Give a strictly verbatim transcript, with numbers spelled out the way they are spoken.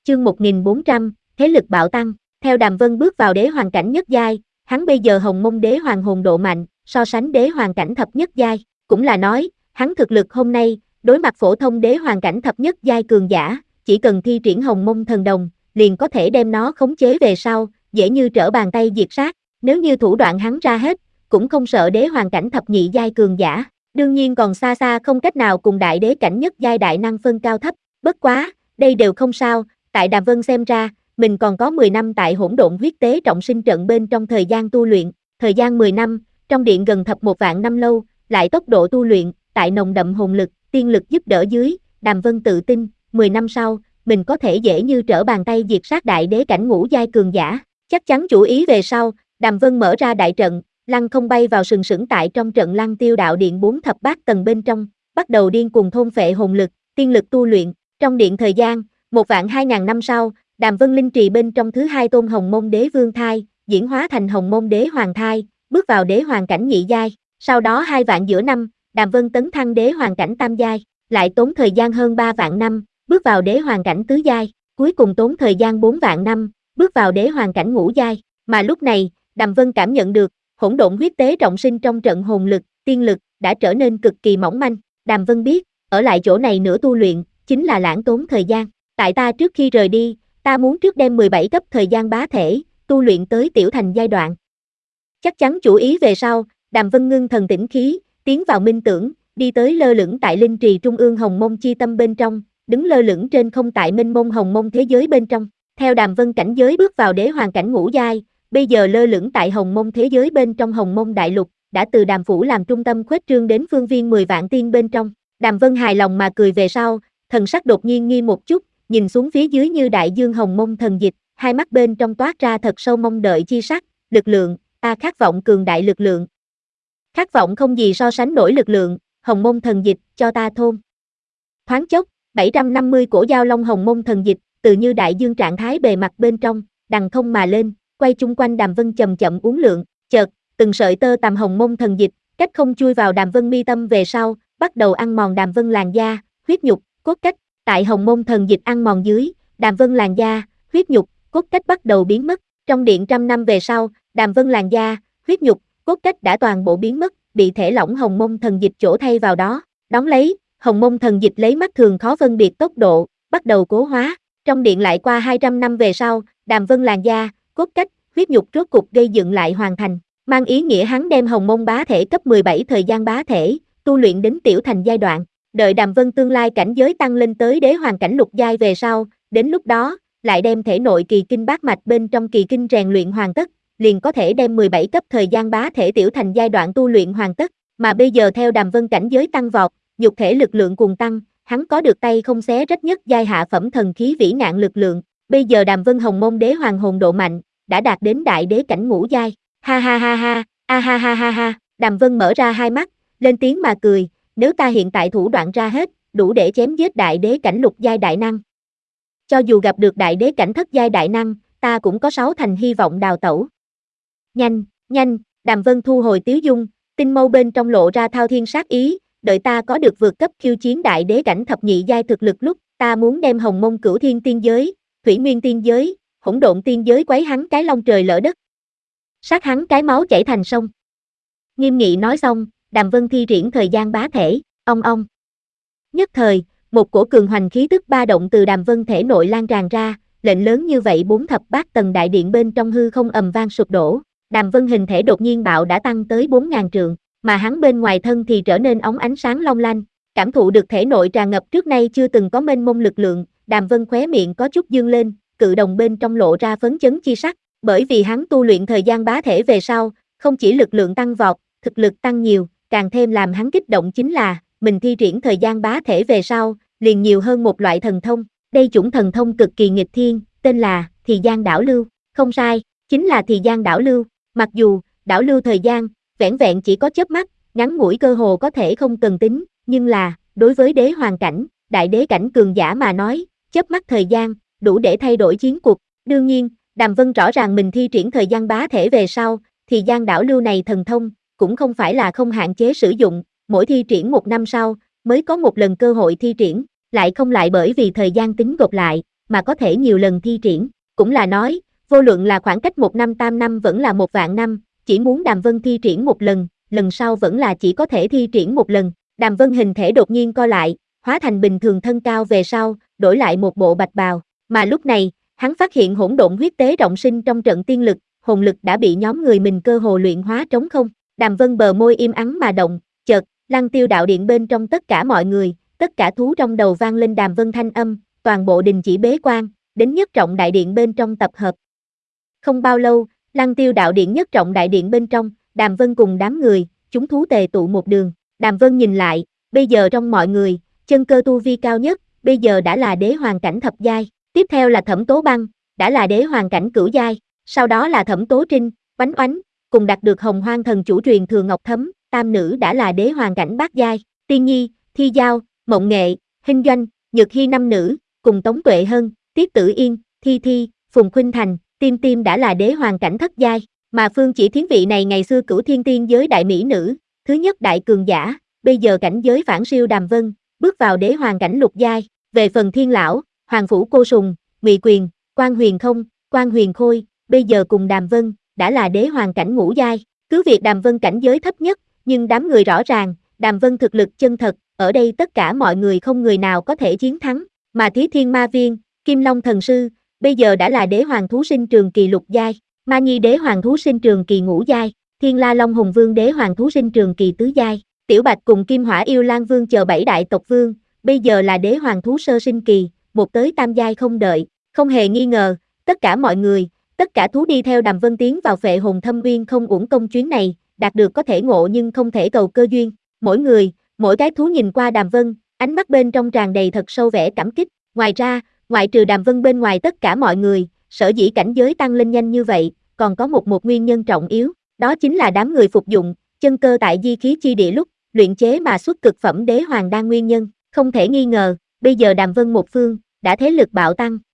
chương một nghìn bốn trăm, thế lực bạo tăng. Theo Đàm Vân bước vào đế hoàng cảnh nhất giai, hắn bây giờ hồng mông đế hoàng hồn độ mạnh, so sánh đế hoàng cảnh thập nhất giai, cũng là nói, hắn thực lực hôm nay, đối mặt phổ thông đế hoàng cảnh thập nhất giai cường giả, chỉ cần thi triển hồng mông thần đồng, liền có thể đem nó khống chế về sau, dễ như trở bàn tay diệt sát, nếu như thủ đoạn hắn ra hết, cũng không sợ đế hoàng cảnh thập nhị giai cường giả, đương nhiên còn xa xa không cách nào cùng đại đế cảnh nhất giai đại năng phân cao thấp, bất quá, đây đều không sao, tại Đàm Vân xem ra, mình còn có mười năm tại hỗn độn huyết tế trọng sinh trận bên trong thời gian tu luyện, thời gian mười năm, trong điện gần thập một vạn năm lâu, lại tốc độ tu luyện, tại nồng đậm hồn lực, tiên lực giúp đỡ dưới, Đàm Vân tự tin, mười năm sau, mình có thể dễ như trở bàn tay diệt sát đại đế cảnh ngũ giai cường giả, chắc chắn chủ ý về sau, Đàm Vân mở ra đại trận, lăng không bay vào sừng sững tại trong trận Lăng Tiêu đạo điện bốn thập bát tầng bên trong, bắt đầu điên cuồng thôn phệ hồn lực, tiên lực tu luyện, trong điện thời gian, một vạn hai ngàn năm sau, Đàm Vân linh trì bên trong thứ hai tôn hồng mông đế vương thai, diễn hóa thành hồng mông đế hoàng thai, bước vào đế hoàng cảnh nhị giai, sau đó hai vạn giữa năm, Đàm Vân tấn thăng đế hoàng cảnh tam giai, lại tốn thời gian hơn ba vạn năm, bước vào đế hoàng cảnh tứ giai, cuối cùng tốn thời gian bốn vạn năm, bước vào đế hoàng cảnh ngũ giai, mà lúc này, Đàm Vân cảm nhận được, hỗn độn huyết tế trọng sinh trong trận hồn lực, tiên lực, đã trở nên cực kỳ mỏng manh, Đàm Vân biết, ở lại chỗ này nữa tu luyện, chính là lãng tốn thời gian, tại ta trước khi rời đi, ta muốn trước đem mười bảy cấp thời gian bá thể, tu luyện tới tiểu thành giai đoạn. Chắc chắn chủ ý về sau, Đàm Vân ngưng thần tĩnh khí, tiến vào minh tưởng, đi tới lơ lửng tại linh trì trung ương hồng mông chi tâm bên trong, đứng lơ lửng trên không tại minh mông hồng mông thế giới bên trong. Theo Đàm Vân cảnh giới bước vào đế hoàng cảnh ngũ giai, bây giờ lơ lửng tại hồng mông thế giới bên trong hồng mông đại lục, đã từ Đàm phủ làm trung tâm khuếch trương đến phương viên mười vạn tiên bên trong. Đàm Vân hài lòng mà cười về sau, thần sắc đột nhiên nghi một chút, nhìn xuống phía dưới như đại dương hồng mông thần dịch, hai mắt bên trong toát ra thật sâu mong đợi chi sắc, lực lượng, ta khát vọng cường đại lực lượng. Khát vọng không gì so sánh nổi lực lượng, hồng mông thần dịch, cho ta thôn. Thoáng chốc, bảy trăm năm mươi cổ giao long hồng mông thần dịch, từ như đại dương trạng thái bề mặt bên trong, đằng không mà lên, quay chung quanh Đàm Vân chậm chậm uốn lượn, chợt, từng sợi tơ tằm hồng mông thần dịch, cách không chui vào Đàm Vân mi tâm về sau, bắt đầu ăn mòn Đàm Vân làn da, huyết nhục, cốt cách, tại hồng mông thần dịch ăn mòn dưới, Đàm Vân làn da, huyết nhục, cốt cách bắt đầu biến mất, trong điện trăm năm về sau, Đàm Vân làn da, huyết nhục, cốt cách đã toàn bộ biến mất, bị thể lỏng hồng mông thần dịch chỗ thay vào đó, đón lấy, hồng mông thần dịch lấy mắt thường khó phân biệt tốc độ, bắt đầu cố hóa, trong điện lại qua hai trăm năm về sau, Đàm Vân làn da, cốt cách, huyết nhục rốt cục gây dựng lại hoàn thành, mang ý nghĩa hắn đem hồng mông bá thể cấp mười bảy thời gian bá thể, tu luyện đến tiểu thành giai đoạn, đợi Đàm Vân tương lai cảnh giới tăng lên tới đế hoàng cảnh lục giai về sau, đến lúc đó, lại đem thể nội kỳ kinh bát mạch bên trong kỳ kinh rèn luyện hoàn tất, liền có thể đem mười bảy cấp thời gian bá thể tiểu thành giai đoạn tu luyện hoàn tất, mà bây giờ theo Đàm Vân cảnh giới tăng vọt, nhục thể lực lượng cuồng tăng, hắn có được tay không xé rách nhất giai hạ phẩm thần khí vĩ ngạn lực lượng, bây giờ Đàm Vân hồng mông đế hoàng hồn độ mạnh, đã đạt đến đại đế cảnh ngũ giai, ha ha ha ha, a ha ha ha ha, Đàm Vân mở ra hai mắt, lên tiếng mà cười, nếu ta hiện tại thủ đoạn ra hết, đủ để chém giết đại đế cảnh lục giai đại năng. Cho dù gặp được đại đế cảnh thất giai đại năng, ta cũng có sáu thành hy vọng đào tẩu. Nhanh, nhanh, Đàm Vân thu hồi tiếu dung, tinh mâu bên trong lộ ra thao thiên sát ý, đợi ta có được vượt cấp khiêu chiến đại đế cảnh thập nhị giai thực lực lúc, ta muốn đem hồng mông cửu thiên tiên giới, thủy nguyên tiên giới, hỗn độn tiên giới quấy hắn cái long trời lỡ đất. Sát hắn cái máu chảy thành sông. Nghiêm nghị nói xong, Đàm Vân thi triển thời gian bá thể, ong ong. Nhất thời, một cổ cường hoành khí tức ba động từ Đàm Vân thể nội lan tràn ra, lệnh lớn như vậy bốn thập bát tầng đại điện bên trong hư không ầm vang sụp đổ. Đàm Vân hình thể đột nhiên bạo đã tăng tới bốn ngàn trượng, mà hắn bên ngoài thân thì trở nên óng ánh sáng long lanh, cảm thụ được thể nội tràn ngập trước nay chưa từng có mênh mông lực lượng, Đàm Vân khóe miệng có chút dương lên, cự đồng bên trong lộ ra phấn chấn chi sắc, bởi vì hắn tu luyện thời gian bá thể về sau, không chỉ lực lượng tăng vọt, thực lực tăng nhiều, càng thêm làm hắn kích động chính là, mình thi triển thời gian bá thể về sau, liền nhiều hơn một loại thần thông, đây chủng thần thông cực kỳ nghịch thiên, tên là thì gian đảo lưu, không sai, chính là thì gian đảo lưu, mặc dù, đảo lưu thời gian, vẻn vẹn chỉ có chớp mắt, ngắn ngủi cơ hồ có thể không cần tính, nhưng là, đối với đế hoàng cảnh, đại đế cảnh cường giả mà nói, chớp mắt thời gian, đủ để thay đổi chiến cuộc, đương nhiên, Đàm Vân rõ ràng mình thi triển thời gian bá thể về sau, thì gian đảo lưu này thần thông, cũng không phải là không hạn chế sử dụng, mỗi thi triển một năm sau, mới có một lần cơ hội thi triển, lại không lại bởi vì thời gian tính gộp lại, mà có thể nhiều lần thi triển. Cũng là nói, vô luận là khoảng cách một năm tam năm vẫn là một vạn năm, chỉ muốn Đàm Vân thi triển một lần, lần sau vẫn là chỉ có thể thi triển một lần. Đàm Vân hình thể đột nhiên co lại, hóa thành bình thường thân cao về sau, đổi lại một bộ bạch bào. Mà lúc này, hắn phát hiện hỗn độn huyết tế rộng sinh trong trận tiên lực, hồn lực đã bị nhóm người mình cơ hồ luyện hóa trống không. Đàm Vân bờ môi im ắng mà động, chợt, Lăng Tiêu đạo điện bên trong tất cả mọi người, tất cả thú trong đầu vang lên Đàm Vân thanh âm, toàn bộ đình chỉ bế quan, đến nhất trọng đại điện bên trong tập hợp. Không bao lâu, Lăng Tiêu đạo điện nhất trọng đại điện bên trong, Đàm Vân cùng đám người, chúng thú tề tụ một đường. Đàm Vân nhìn lại, bây giờ trong mọi người, chân cơ tu vi cao nhất, bây giờ đã là đế hoàng cảnh thập giai, tiếp theo là Thẩm Tố Băng, đã là đế hoàng cảnh cửu giai, sau đó là Thẩm Tố Trinh, Oánh Oánh, cùng đạt được Hồng Hoang thần chủ truyền thừa Ngọc Thấm, tam nữ đã là đế hoàng cảnh bát giai, Tiên Nhi, Thi Giao, Mộng Nghệ, Hinh Doanh, Nhược Hy năm nữ, cùng Tống Tuệ Hân, Tiết Tử Yên, Thi Thi, Phùng Khuynh Thành, Tim Tim đã là đế hoàng cảnh thất giai, mà Phương Chỉ Thiến vị này ngày xưa cửu thiên tiên giới đại mỹ nữ, thứ nhất đại cường giả, bây giờ cảnh giới phản siêu Đàm Vân, bước vào đế hoàng cảnh lục giai. Về phần Thiên Lão, Hoàng Phủ Cô Sùng, Ngụy Quyền, Quan Huyền Không, Quan Huyền Khôi, bây giờ cùng Đàm Vân, đã là đế hoàng cảnh ngũ giai. Cứ việc Đàm Vân cảnh giới thấp nhất, nhưng đám người rõ ràng, Đàm Vân thực lực chân thật, ở đây tất cả mọi người không người nào có thể chiến thắng. Mà Thí Thiên Ma Viên, Kim Long Thần Sư, bây giờ đã là đế hoàng thú sinh trường kỳ lục giai, Ma Nhi đế hoàng thú sinh trường kỳ ngũ giai, Thiên La Long Hùng Vương đế hoàng thú sinh trường kỳ tứ giai, Tiểu Bạch cùng Kim Hỏa Yêu Lan Vương chờ bảy đại tộc vương, bây giờ là đế hoàng thú sơ sinh kỳ, một tới tam giai không đợi. Không hề nghi ngờ, tất cả mọi người, tất cả thú đi theo Đàm Vân tiến vào Phệ Hồn Thâm Uyên không uổng công chuyến này, đạt được có thể ngộ nhưng không thể cầu cơ duyên. Mỗi người, mỗi cái thú nhìn qua Đàm Vân, ánh mắt bên trong tràn đầy thật sâu vẻ cảm kích. Ngoài ra, ngoại trừ Đàm Vân bên ngoài tất cả mọi người, sở dĩ cảnh giới tăng lên nhanh như vậy, còn có một một nguyên nhân trọng yếu, đó chính là đám người phục dụng chân cơ tại di khí chi địa lúc luyện chế mà xuất cực phẩm đế hoàng đan nguyên nhân. Không thể nghi ngờ, bây giờ Đàm Vân một phương đã thế lực bạo tăng.